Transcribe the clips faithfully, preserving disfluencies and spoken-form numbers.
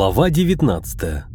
Глава девятнадцатая.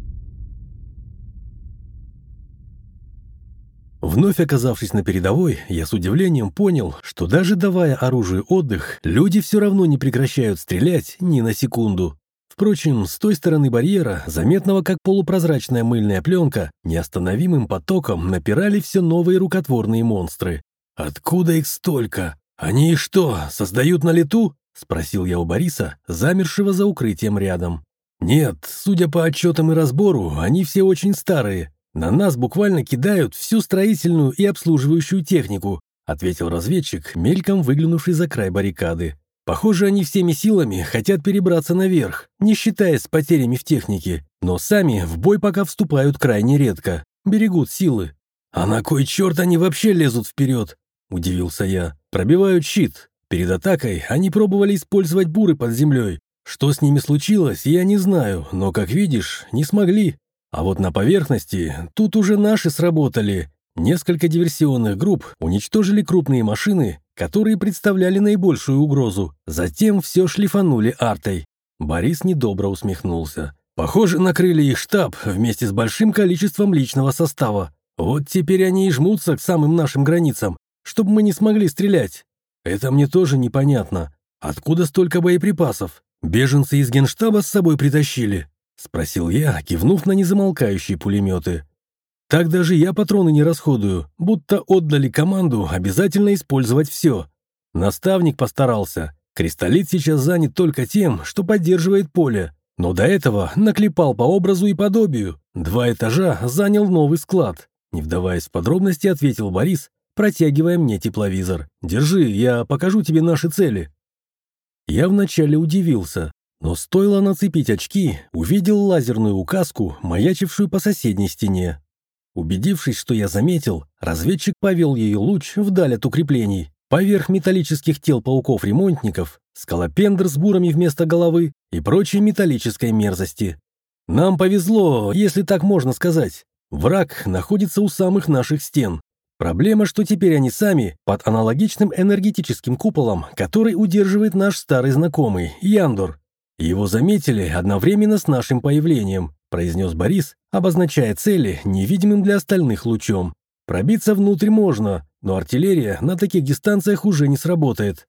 Вновь оказавшись на передовой, я с удивлением понял, что даже давая оружию отдых, люди все равно не прекращают стрелять ни на секунду. Впрочем, с той стороны барьера, заметного как полупрозрачная мыльная пленка, неостановимым потоком напирали все новые рукотворные монстры. «Откуда их столько? Они их что, создают на лету?» — спросил я у Бориса, замершего за укрытием рядом. «Нет, судя по отчетам и разбору, они все очень старые. На нас буквально кидают всю строительную и обслуживающую технику», ответил разведчик, мельком выглянувший за край баррикады. «Похоже, они всеми силами хотят перебраться наверх, не считаясь с потерями в технике, но сами в бой пока вступают крайне редко, берегут силы». «А на кой черт они вообще лезут вперед?» – удивился я. «Пробивают щит. Перед атакой они пробовали использовать буры под землей. Что с ними случилось, я не знаю, но, как видишь, не смогли. А вот на поверхности тут уже наши сработали. Несколько диверсионных групп уничтожили крупные машины, которые представляли наибольшую угрозу. Затем все шлифанули артой». Борис недобро усмехнулся. «Похоже, накрыли их штаб вместе с большим количеством личного состава. Вот теперь они и жмутся к самым нашим границам, чтобы мы не смогли стрелять. Это мне тоже непонятно. Откуда столько боеприпасов? Беженцы из генштаба с собой притащили?» — спросил я, кивнув на незамолкающие пулеметы. «Так даже я патроны не расходую, будто отдали команду обязательно использовать все. Наставник постарался. Кристаллит сейчас занят только тем, что поддерживает поле. Но до этого наклепал по образу и подобию. Два этажа занял новый склад». Не вдаваясь в подробности, ответил Борис, протягивая мне тепловизор. «Держи, я покажу тебе наши цели». Я вначале удивился, но стоило нацепить очки, увидел лазерную указку, маячившую по соседней стене. Убедившись, что я заметил, разведчик повел ее луч вдаль от укреплений, поверх металлических тел пауков-ремонтников, скалопендр с бурами вместо головы и прочей металлической мерзости. Нам повезло, если так можно сказать. Враг находится у самых наших стен. Проблема, что теперь они сами под аналогичным энергетическим куполом, который удерживает наш старый знакомый, Яндор. Его заметили одновременно с нашим появлением, произнес Борис, обозначая цели невидимым для остальных лучом. Пробиться внутрь можно, но артиллерия на таких дистанциях уже не сработает.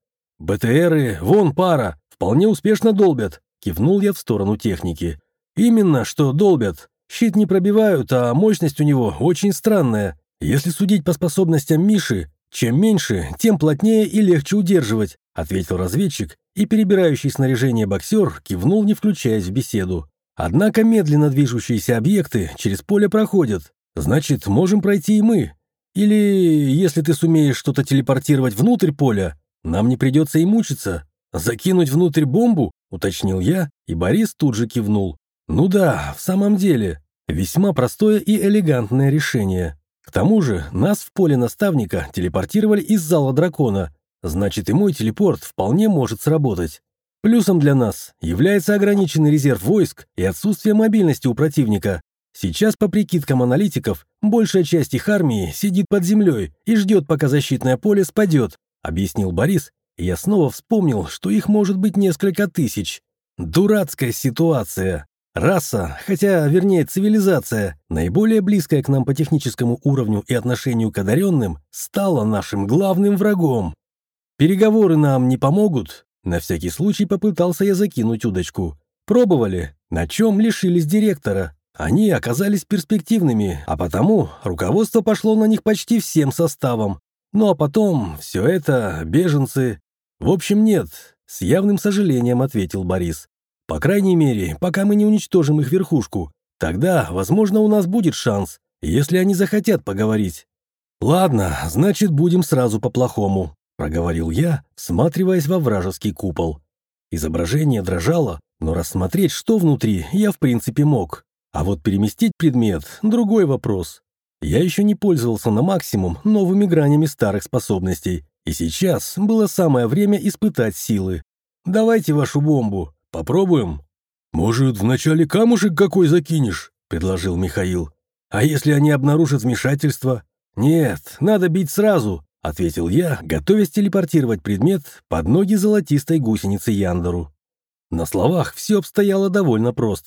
БТРы, вон пара, вполне успешно долбят, кивнул я в сторону техники. Именно, что долбят. Щит не пробивают, а мощность у него очень странная. «Если судить по способностям Миши, чем меньше, тем плотнее и легче удерживать», ответил разведчик, и перебирающий снаряжение боксер кивнул, не включаясь в беседу. «Однако медленно движущиеся объекты через поле проходят. Значит, можем пройти и мы. Или, если ты сумеешь что-то телепортировать внутрь поля, нам не придется и мучиться. Закинуть внутрь бомбу?» уточнил я, и Борис тут же кивнул. «Ну да, в самом деле, весьма простое и элегантное решение. К тому же нас в поле наставника телепортировали из зала дракона, значит и мой телепорт вполне может сработать. Плюсом для нас является ограниченный резерв войск и отсутствие мобильности у противника. Сейчас, по прикидкам аналитиков, большая часть их армии сидит под землей и ждет, пока защитное поле спадет», объяснил Борис, и я снова вспомнил, что их может быть несколько тысяч. Дурацкая ситуация. Раса, хотя, вернее, цивилизация, наиболее близкая к нам по техническому уровню и отношению к одаренным, стала нашим главным врагом. Переговоры нам не помогут? На всякий случай попытался я закинуть удочку. Пробовали, на чем лишились директора. Они оказались перспективными, а потому руководство пошло на них почти всем составом. Ну а потом все это, беженцы. В общем, нет, с явным сожалением ответил Борис. По крайней мере, пока мы не уничтожим их верхушку. Тогда, возможно, у нас будет шанс, если они захотят поговорить. «Ладно, значит, будем сразу по-плохому», — проговорил я, всматриваясь во вражеский купол. Изображение дрожало, но рассмотреть, что внутри, я в принципе мог. А вот переместить предмет — другой вопрос. Я еще не пользовался на максимум новыми гранями старых способностей, и сейчас было самое время испытать силы. «Давайте вашу бомбу. Попробуем?» «Может, вначале камушек какой закинешь?» — предложил Михаил. «А если они обнаружат вмешательство?» «Нет, надо бить сразу», — ответил я, готовясь телепортировать предмет под ноги золотистой гусеницы Яндору. На словах все обстояло довольно просто.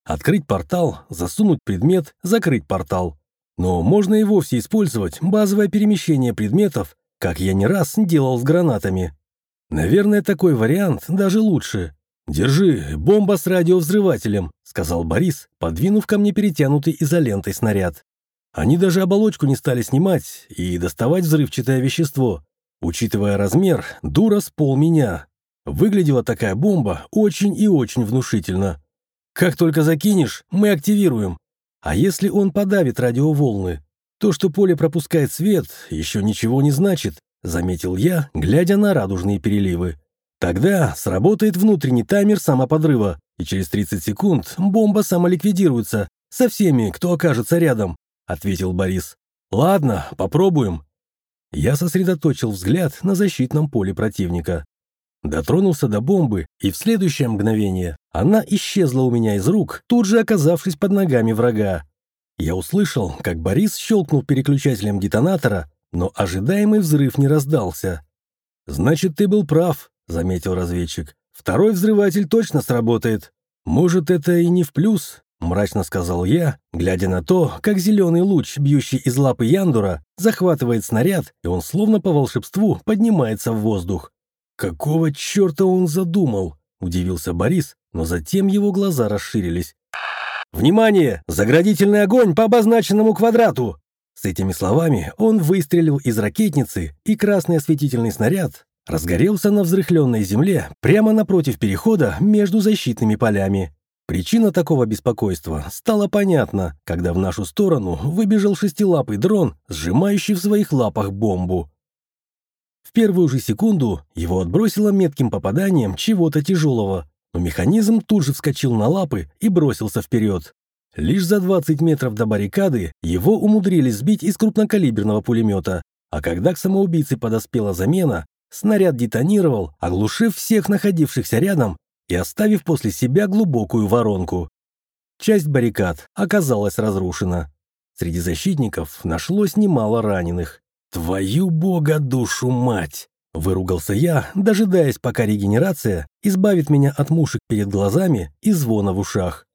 Открыть портал, засунуть предмет, закрыть портал. Но можно и вовсе использовать базовое перемещение предметов, как я не раз делал с гранатами. Наверное, такой вариант даже лучше. «Держи, бомба с радиовзрывателем», — сказал Борис, подвинув ко мне перетянутый изолентой снаряд. Они даже оболочку не стали снимать и доставать взрывчатое вещество. Учитывая размер, дура с пол меня. Выглядела такая бомба очень и очень внушительно. Как только закинешь, мы активируем. А если он подавит радиоволны? То, что поле пропускает свет, еще ничего не значит, заметил я, глядя на радужные переливы. Тогда сработает внутренний таймер самоподрыва, и через тридцать секунд бомба самоликвидируется со всеми, кто окажется рядом, ответил Борис. Ладно, попробуем. Я сосредоточил взгляд на защитном поле противника. Дотронулся до бомбы, и в следующее мгновение она исчезла у меня из рук, тут же оказавшись под ногами врага. Я услышал, как Борис щелкнул переключателем детонатора, но ожидаемый взрыв не раздался. «Значит, ты был прав», — заметил разведчик. «Второй взрыватель точно сработает. Может, это и не в плюс», — мрачно сказал я, глядя на то, как зеленый луч, бьющий из лапы Яндура, захватывает снаряд, и он словно по волшебству поднимается в воздух. «Какого черта он задумал?» — удивился Борис, но затем его глаза расширились. «Внимание! Заградительный огонь по обозначенному квадрату!» С этими словами он выстрелил из ракетницы, и красный осветительный снаряд разгорелся на взрыхленной земле прямо напротив перехода между защитными полями. Причина такого беспокойства стала понятна, когда в нашу сторону выбежал шестилапый дрон, сжимающий в своих лапах бомбу. В первую же секунду его отбросило метким попаданием чего-то тяжелого, но механизм тут же вскочил на лапы и бросился вперед. Лишь за двадцать метров до баррикады его умудрились сбить из крупнокалиберного пулемета, а когда к самоубийце подоспела замена, снаряд детонировал, оглушив всех находившихся рядом и оставив после себя глубокую воронку. Часть баррикад оказалась разрушена. Среди защитников нашлось немало раненых. «Твою бога душу мать!» — выругался я, дожидаясь, пока регенерация избавит меня от мушек перед глазами и звона в ушах.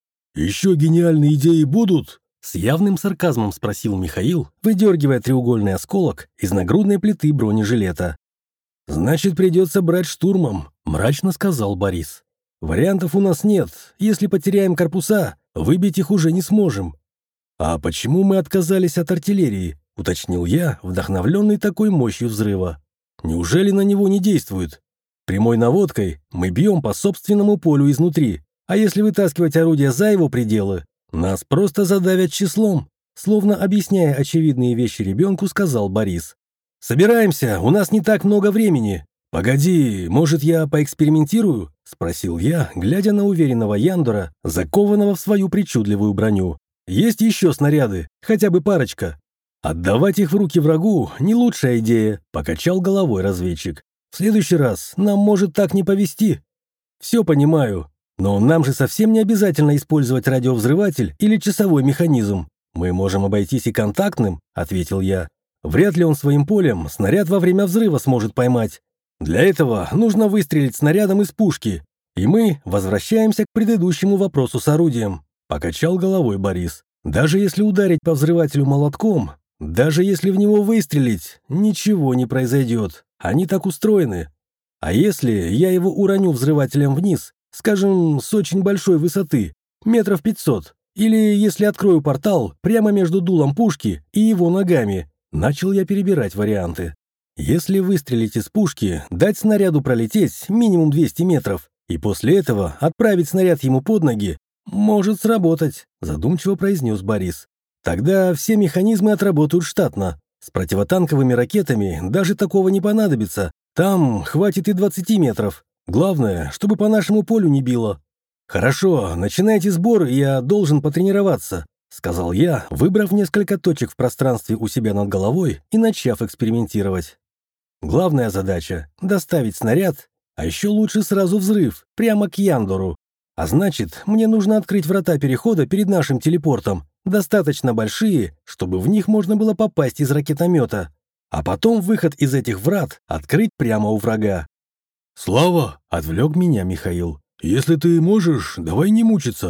«Еще гениальные идеи будут?» — с явным сарказмом спросил Михаил, выдергивая треугольный осколок из нагрудной плиты бронежилета. «Значит, придется брать штурмом», — мрачно сказал Борис. «Вариантов у нас нет. Если потеряем корпуса, выбить их уже не сможем». «А почему мы отказались от артиллерии?» — уточнил я, вдохновленный такой мощью взрыва. «Неужели на него не действует? Прямой наводкой мы бьем по собственному полю изнутри, а если вытаскивать орудия за его пределы, нас просто задавят числом», словно объясняя очевидные вещи ребенку, сказал Борис. «Собираемся, у нас не так много времени». «Погоди, может, я поэкспериментирую?» — спросил я, глядя на уверенного Яндура, закованного в свою причудливую броню. «Есть еще снаряды, хотя бы парочка». «Отдавать их в руки врагу — не лучшая идея», — покачал головой разведчик. «В следующий раз нам может так не повезти». «Все понимаю, но нам же совсем не обязательно использовать радиовзрыватель или часовой механизм. Мы можем обойтись и контактным», — ответил я. «Вряд ли он своим полем снаряд во время взрыва сможет поймать. Для этого нужно выстрелить снарядом из пушки, и мы возвращаемся к предыдущему вопросу с орудием», — покачал головой Борис. «Даже если ударить по взрывателю молотком, даже если в него выстрелить, ничего не произойдет. Они так устроены. А если я его уроню взрывателем вниз, скажем, с очень большой высоты, метров пятьсот, или если открою портал прямо между дулом пушки и его ногами?» Начал я перебирать варианты. Если выстрелить из пушки, дать снаряду пролететь минимум двести метров, и после этого отправить снаряд ему под ноги, может сработать, задумчиво произнес Борис. Тогда все механизмы отработают штатно. С противотанковыми ракетами даже такого не понадобится. Там хватит и двадцати метров. Главное, чтобы по нашему полю не било. «Хорошо, начинайте сбор, я должен потренироваться», — сказал я, выбрав несколько точек в пространстве у себя над головой и начав экспериментировать. Главная задача — доставить снаряд, а еще лучше сразу взрыв, прямо к Яндору. А значит, мне нужно открыть врата перехода перед нашим телепортом, достаточно большие, чтобы в них можно было попасть из ракетомета, а потом выход из этих врат открыть прямо у врага. «Слава!» — отвлек меня Михаил. «Если ты можешь, давай не мучиться.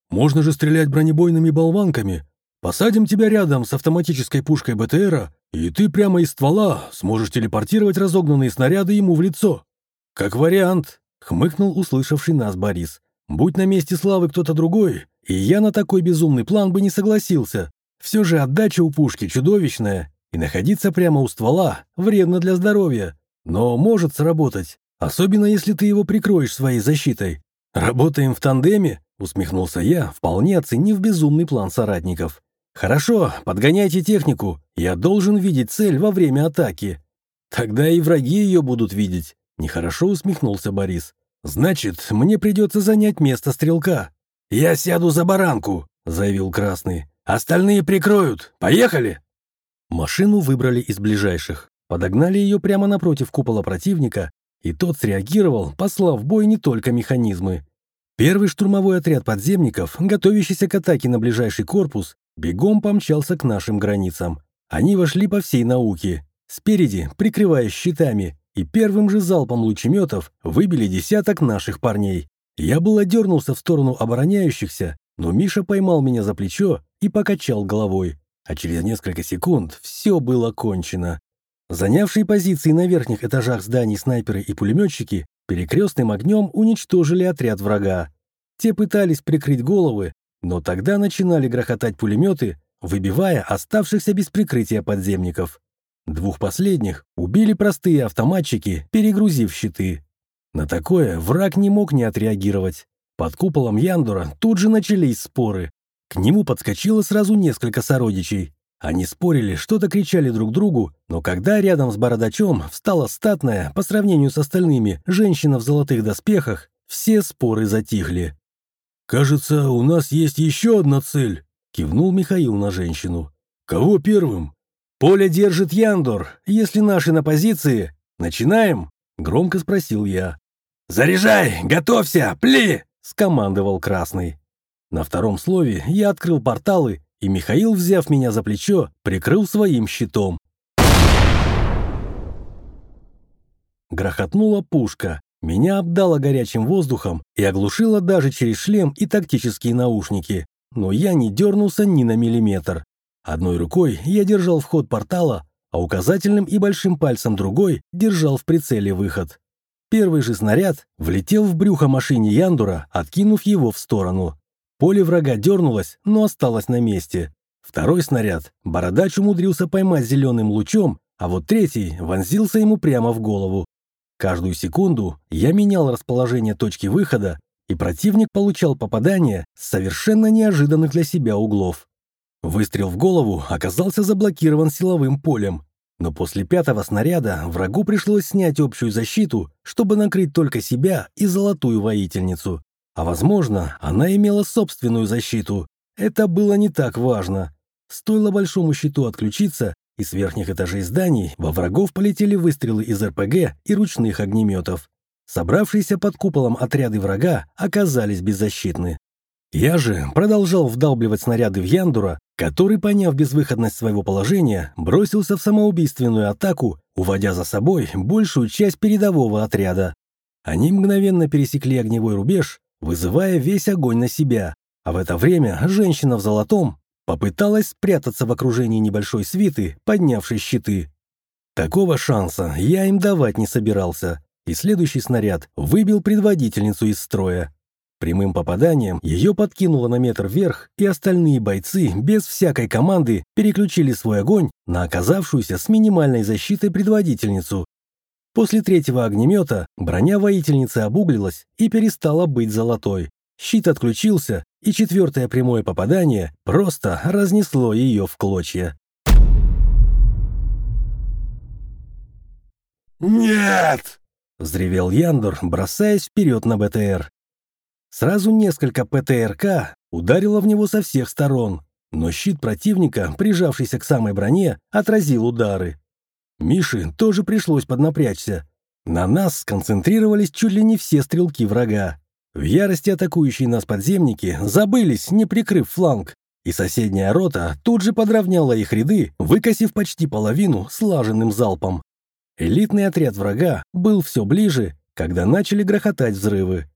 Можно же стрелять бронебойными болванками. Посадим тебя рядом с автоматической пушкой БТРа, и ты прямо из ствола сможешь телепортировать разогнанные снаряды ему в лицо». «Как вариант», — хмыкнул услышавший нас Борис. «Будь на месте Славы кто-то другой, и я на такой безумный план бы не согласился. Все же отдача у пушки чудовищная, и находиться прямо у ствола вредно для здоровья. Но может сработать, особенно если ты его прикроешь своей защитой». «Работаем в тандеме?» — усмехнулся я, вполне оценив безумный план соратников. «Хорошо, подгоняйте технику, я должен видеть цель во время атаки». «Тогда и враги ее будут видеть», — нехорошо усмехнулся Борис. «Значит, мне придется занять место стрелка». «Я сяду за баранку», — заявил Красный. «Остальные прикроют. Поехали!» Машину выбрали из ближайших, подогнали ее прямо напротив купола противника, и тот среагировал, послав в бой не только механизмы. Первый штурмовой отряд подземников, готовящийся к атаке на ближайший корпус, бегом помчался к нашим границам. Они вошли по всей науке, спереди, прикрываясь щитами, и первым же залпом лучеметов выбили десяток наших парней. Я было дернулся в сторону обороняющихся, но Миша поймал меня за плечо и покачал головой, а через несколько секунд все было кончено. Занявшие позиции на верхних этажах зданий снайперы и пулеметчики перекрестным огнем уничтожили отряд врага. Те пытались прикрыть головы, но тогда начинали грохотать пулеметы, выбивая оставшихся без прикрытия подземников. Двух последних убили простые автоматчики, перегрузив щиты. На такое враг не мог не отреагировать. Под куполом Яндора тут же начались споры. К нему подскочило сразу несколько сородичей. Они спорили, что-то кричали друг другу, но когда рядом с бородачом встала статная, по сравнению с остальными, женщина в золотых доспехах, все споры затихли. «Кажется, у нас есть еще одна цель», — кивнул Михаил на женщину. «Кого первым?» «Поле держит Яндор, если наши на позиции. Начинаем?» — громко спросил я. «Заряжай! Готовься! Пли!» — скомандовал Красный. На втором слове я открыл порталы, и Михаил, взяв меня за плечо, прикрыл своим щитом. Грохотнула пушка, меня обдало горячим воздухом и оглушило даже через шлем и тактические наушники, но я не дернулся ни на миллиметр. Одной рукой я держал вход портала, а указательным и большим пальцем другой держал в прицеле выход. Первый же снаряд влетел в брюхо машине Яндора, откинув его в сторону. Поле врага дернулось, но осталось на месте. Второй снаряд бородач умудрился поймать зеленым лучом, а вот третий вонзился ему прямо в голову. Каждую секунду я менял расположение точки выхода, и противник получал попадания с совершенно неожиданных для себя углов. Выстрел в голову оказался заблокирован силовым полем, но после пятого снаряда врагу пришлось снять общую защиту, чтобы накрыть только себя и золотую воительницу. А возможно, она имела собственную защиту. Это было не так важно. Стоило большому щиту отключиться, и с верхних этажей зданий во врагов полетели выстрелы из эр пэ гэ и ручных огнеметов. Собравшиеся под куполом отряды врага оказались беззащитны. Я же продолжал вдалбливать снаряды в Яндора, который, поняв безвыходность своего положения, бросился в самоубийственную атаку, уводя за собой большую часть передового отряда. Они мгновенно пересекли огневой рубеж, вызывая весь огонь на себя, а в это время женщина в золотом попыталась спрятаться в окружении небольшой свиты, поднявшей щиты. Такого шанса я им давать не собирался, и следующий снаряд выбил предводительницу из строя. Прямым попаданием ее подкинуло на метр вверх, и остальные бойцы без всякой команды переключили свой огонь на оказавшуюся с минимальной защитой предводительницу. После третьего огнемета броня воительницы обуглилась и перестала быть золотой. Щит отключился, и четвертое прямое попадание просто разнесло ее в клочья. «Нет!» — взревел Яндор, бросаясь вперед на бэ тэ эр. Сразу несколько пэ тэ эр ка ударило в него со всех сторон, но щит противника, прижавшийся к самой броне, отразил удары. Мише тоже пришлось поднапрячься. На нас сконцентрировались чуть ли не все стрелки врага. В ярости атакующие нас подземники забылись, не прикрыв фланг, и соседняя рота тут же подровняла их ряды, выкосив почти половину слаженным залпом. Элитный отряд врага был все ближе, когда начали грохотать взрывы.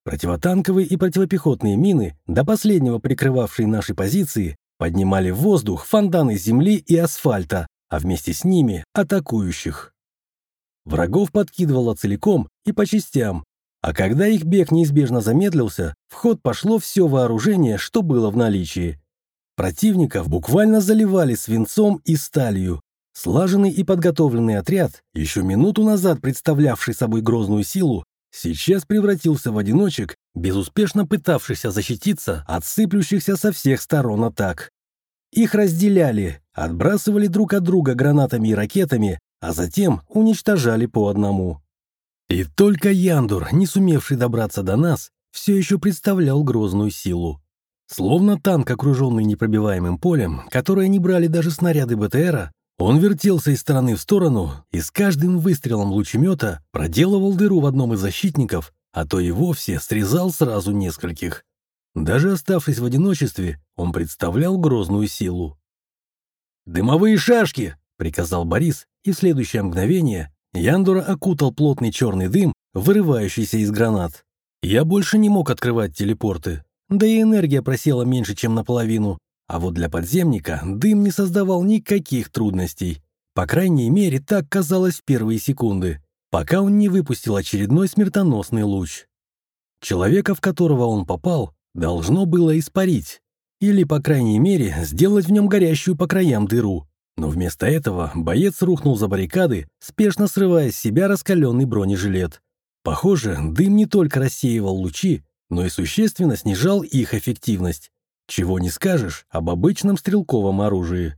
Противотанковые и противопехотные мины, до последнего прикрывавшие наши позиции, поднимали в воздух фонтаны земли и асфальта, а вместе с ними — атакующих. Врагов подкидывало целиком и по частям, а когда их бег неизбежно замедлился, в ход пошло все вооружение, что было в наличии. Противников буквально заливали свинцом и сталью. Слаженный и подготовленный отряд, еще минуту назад представлявший собой грозную силу, сейчас превратился в одиночек, безуспешно пытавшихся защититься от сыплющихся со всех сторон атак. Их разделяли, отбрасывали друг от друга гранатами и ракетами, а затем уничтожали по одному. И только Яндор, не сумевший добраться до нас, все еще представлял грозную силу. Словно танк, окруженный непробиваемым полем, которое не брали даже снаряды БТРа, он вертелся из стороны в сторону и с каждым выстрелом лучемета проделывал дыру в одном из защитников, а то и вовсе срезал сразу нескольких. Даже оставшись в одиночестве, он представлял грозную силу. «Дымовые шашки!» — приказал Борис, и в следующее мгновение Яндора окутал плотный черный дым, вырывающийся из гранат. Я больше не мог открывать телепорты, да и энергия просела меньше, чем наполовину, а вот для подземника дым не создавал никаких трудностей. По крайней мере, так казалось в первые секунды, пока он не выпустил очередной смертоносный луч. Человека, в которого он попал, должно было испарить, или, по крайней мере, сделать в нем горящую по краям дыру. Но вместо этого боец рухнул за баррикады, спешно срывая с себя раскаленный бронежилет. Похоже, дым не только рассеивал лучи, но и существенно снижал их эффективность. Чего не скажешь об обычном стрелковом оружии.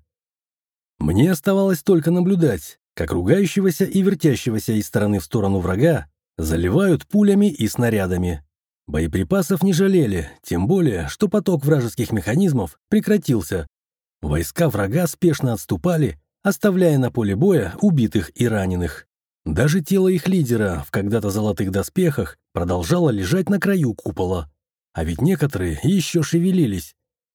Мне оставалось только наблюдать, как ругающегося и вертящегося из стороны в сторону врага заливают пулями и снарядами. Боеприпасов не жалели, тем более, что поток вражеских механизмов прекратился. Войска врага спешно отступали, оставляя на поле боя убитых и раненых. Даже тело их лидера в когда-то золотых доспехах продолжало лежать на краю купола. А ведь некоторые еще шевелились.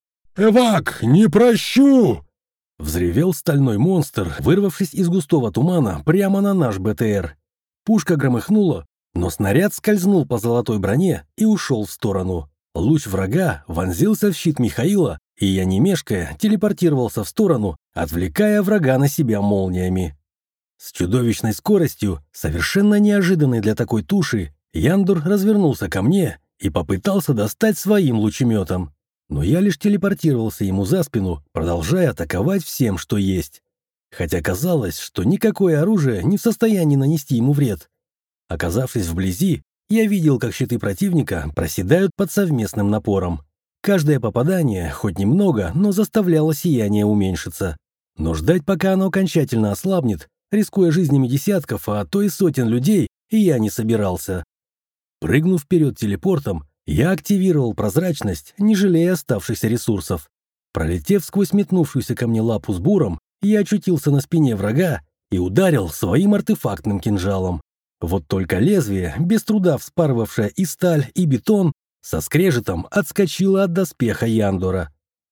«Эвак, не прощу!» — взревел стальной монстр, вырвавшись из густого тумана прямо на наш БТР. Пушка громыхнула, но снаряд скользнул по золотой броне и ушел в сторону. Луч врага вонзился в щит Михаила, и я, не мешкая, телепортировался в сторону, отвлекая врага на себя молниями. С чудовищной скоростью, совершенно неожиданной для такой туши, Яндор развернулся ко мне и попытался достать своим лучеметом. Но я лишь телепортировался ему за спину, продолжая атаковать всем, что есть. Хотя казалось, что никакое оружие не в состоянии нанести ему вред. Оказавшись вблизи, я видел, как щиты противника проседают под совместным напором. Каждое попадание, хоть немного, но заставляло сияние уменьшиться. Но ждать, пока оно окончательно ослабнет, рискуя жизнями десятков, а то и сотен людей, я не собирался. Прыгнув вперед телепортом, я активировал прозрачность, не жалея оставшихся ресурсов. Пролетев сквозь метнувшуюся ко мне лапу с буром, я очутился на спине врага и ударил своим артефактным кинжалом. Вот только лезвие, без труда вспарывавшее и сталь, и бетон, со скрежетом отскочило от доспеха Яндора.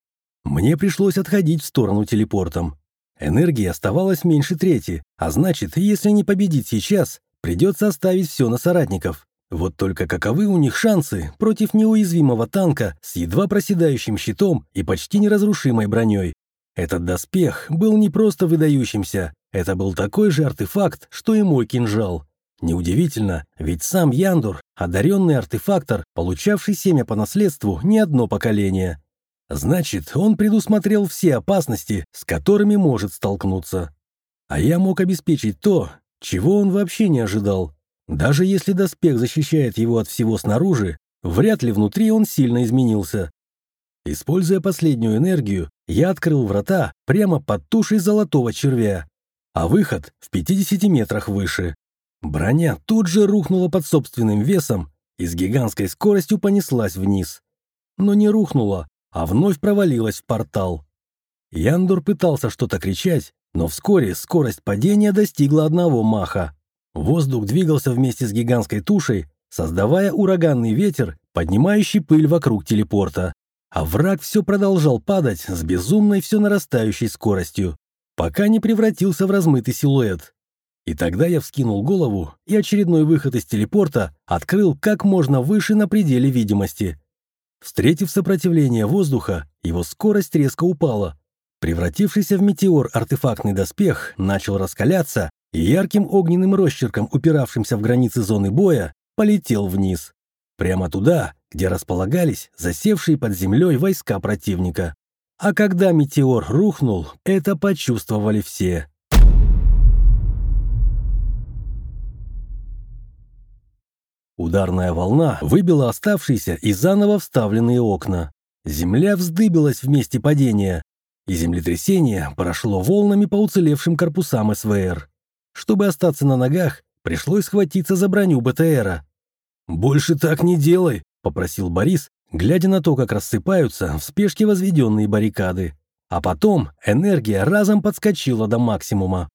Мне пришлось отходить в сторону телепортом. Энергии оставалось меньше трети, а значит, если не победить сейчас, придется оставить все на соратников. Вот только каковы у них шансы против неуязвимого танка с едва проседающим щитом и почти неразрушимой броней? Этот доспех был не просто выдающимся, это был такой же артефакт, что и мой кинжал. Неудивительно, ведь сам Яндор — одаренный артефактор, получавший семя по наследству не одно поколение. Значит, он предусмотрел все опасности, с которыми может столкнуться. А я мог обеспечить то, чего он вообще не ожидал. Даже если доспех защищает его от всего снаружи, вряд ли внутри он сильно изменился. Используя последнюю энергию, я открыл врата прямо под тушей золотого червя, а выход в пятидесяти метрах выше. Броня тут же рухнула под собственным весом и с гигантской скоростью понеслась вниз. Но не рухнула, а вновь провалилась в портал. Яндор пытался что-то кричать, но вскоре скорость падения достигла одного маха. Воздух двигался вместе с гигантской тушей, создавая ураганный ветер, поднимающий пыль вокруг телепорта. А враг все продолжал падать с безумной все нарастающей скоростью, пока не превратился в размытый силуэт. И тогда я вскинул голову, и очередной выход из телепорта открыл как можно выше на пределе видимости. Встретив сопротивление воздуха, его скорость резко упала. Превратившийся в метеор артефактный доспех начал раскаляться и ярким огненным росчерком, упиравшимся в границы зоны боя, полетел вниз. Прямо туда, где располагались засевшие под землей войска противника. А когда метеор рухнул, это почувствовали все. Ударная волна выбила оставшиеся и заново вставленные окна. Земля вздыбилась в месте падения, и землетрясение прошло волнами по уцелевшим корпусам СВР. Чтобы остаться на ногах, пришлось схватиться за броню БТРа. «Больше так не делай», — попросил Борис, глядя на то, как рассыпаются в спешке возведенные баррикады. А потом энергия разом подскочила до максимума.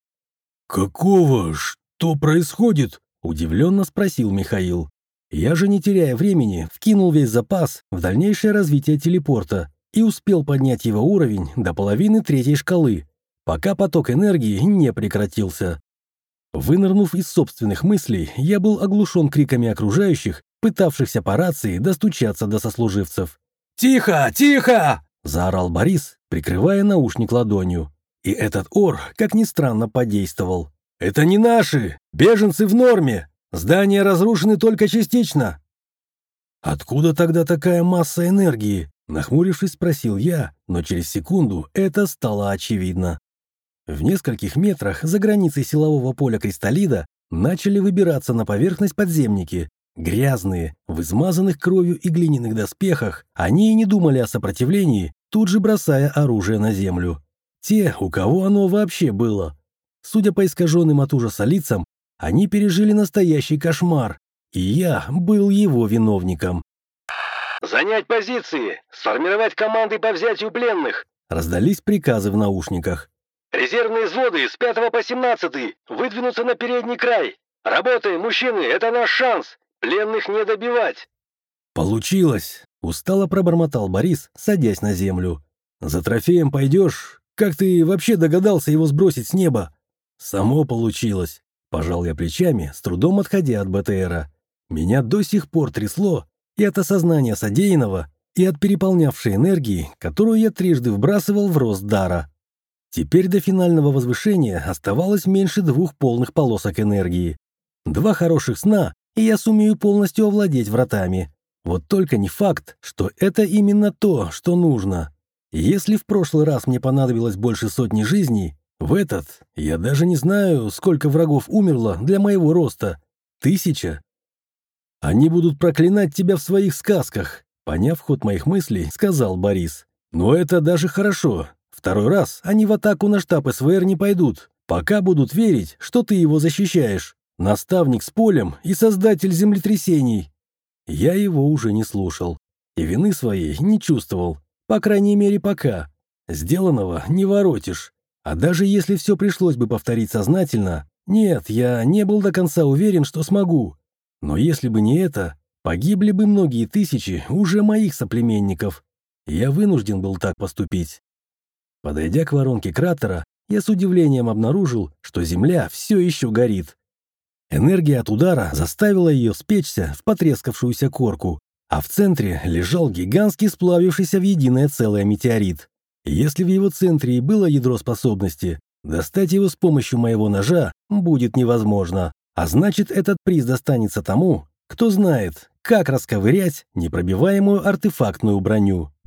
«Какого? Что происходит?» — удивленно спросил Михаил. Я же, не теряя времени, вкинул весь запас в дальнейшее развитие телепорта и успел поднять его уровень до половины третьей шкалы, пока поток энергии не прекратился. Вынырнув из собственных мыслей, я был оглушен криками окружающих, пытавшихся по рации достучаться до сослуживцев. «Тихо! Тихо!» — заорал Борис, прикрывая наушник ладонью. И этот ор, как ни странно, подействовал. «Это не наши! Беженцы в норме! Здания разрушены только частично!» «Откуда тогда такая масса энергии?» — нахмурившись, спросил я, но через секунду это стало очевидно. В нескольких метрах за границей силового поля кристаллида начали выбираться на поверхность подземники. Грязные, в измазанных кровью и глиняных доспехах, они и не думали о сопротивлении, тут же бросая оружие на землю. Те, у кого оно вообще было. Судя по искаженным от ужаса лицам, они пережили настоящий кошмар, и я был его виновником. «Занять позиции! Сформировать команды по взятию пленных!» Раздались приказы в наушниках. «Резервные взводы с пятого по семнадцатый выдвинуться на передний край! Работаем, мужчины, это наш шанс! Пленных не добивать!» «Получилось!» — устало пробормотал Борис, садясь на землю. «За трофеем пойдешь? Как ты вообще догадался его сбросить с неба?» «Само получилось!» — пожал я плечами, с трудом отходя от БТРа. Меня до сих пор трясло и от осознания содеянного, и от переполнявшей энергии, которую я трижды вбрасывал в рост дара. Теперь до финального возвышения оставалось меньше двух полных полосок энергии. Два хороших сна, и я сумею полностью овладеть вратами. Вот только не факт, что это именно то, что нужно. Если в прошлый раз мне понадобилось больше сотни жизней, в этот я даже не знаю, сколько врагов умерло для моего роста. Тысяча? Они будут проклинать тебя в своих сказках, поняв ход моих мыслей, сказал Борис. Но это даже хорошо. Второй раз они в атаку на штаб СВР не пойдут, пока будут верить, что ты его защищаешь. Наставник с полем и создатель землетрясений. Я его уже не слушал. И вины своей не чувствовал. По крайней мере, пока. Сделанного не воротишь. А даже если все пришлось бы повторить сознательно, нет, я не был до конца уверен, что смогу. Но если бы не это, погибли бы многие тысячи уже моих соплеменников. Я вынужден был так поступить. Подойдя к воронке кратера, я с удивлением обнаружил, что земля все еще горит. Энергия от удара заставила ее спечься в потрескавшуюся корку, а в центре лежал гигантский сплавившийся в единое целое метеорит. Если в его центре и было ядро способности, достать его с помощью моего ножа будет невозможно, а значит, этот приз достанется тому, кто знает, как расковырять непробиваемую артефактную броню.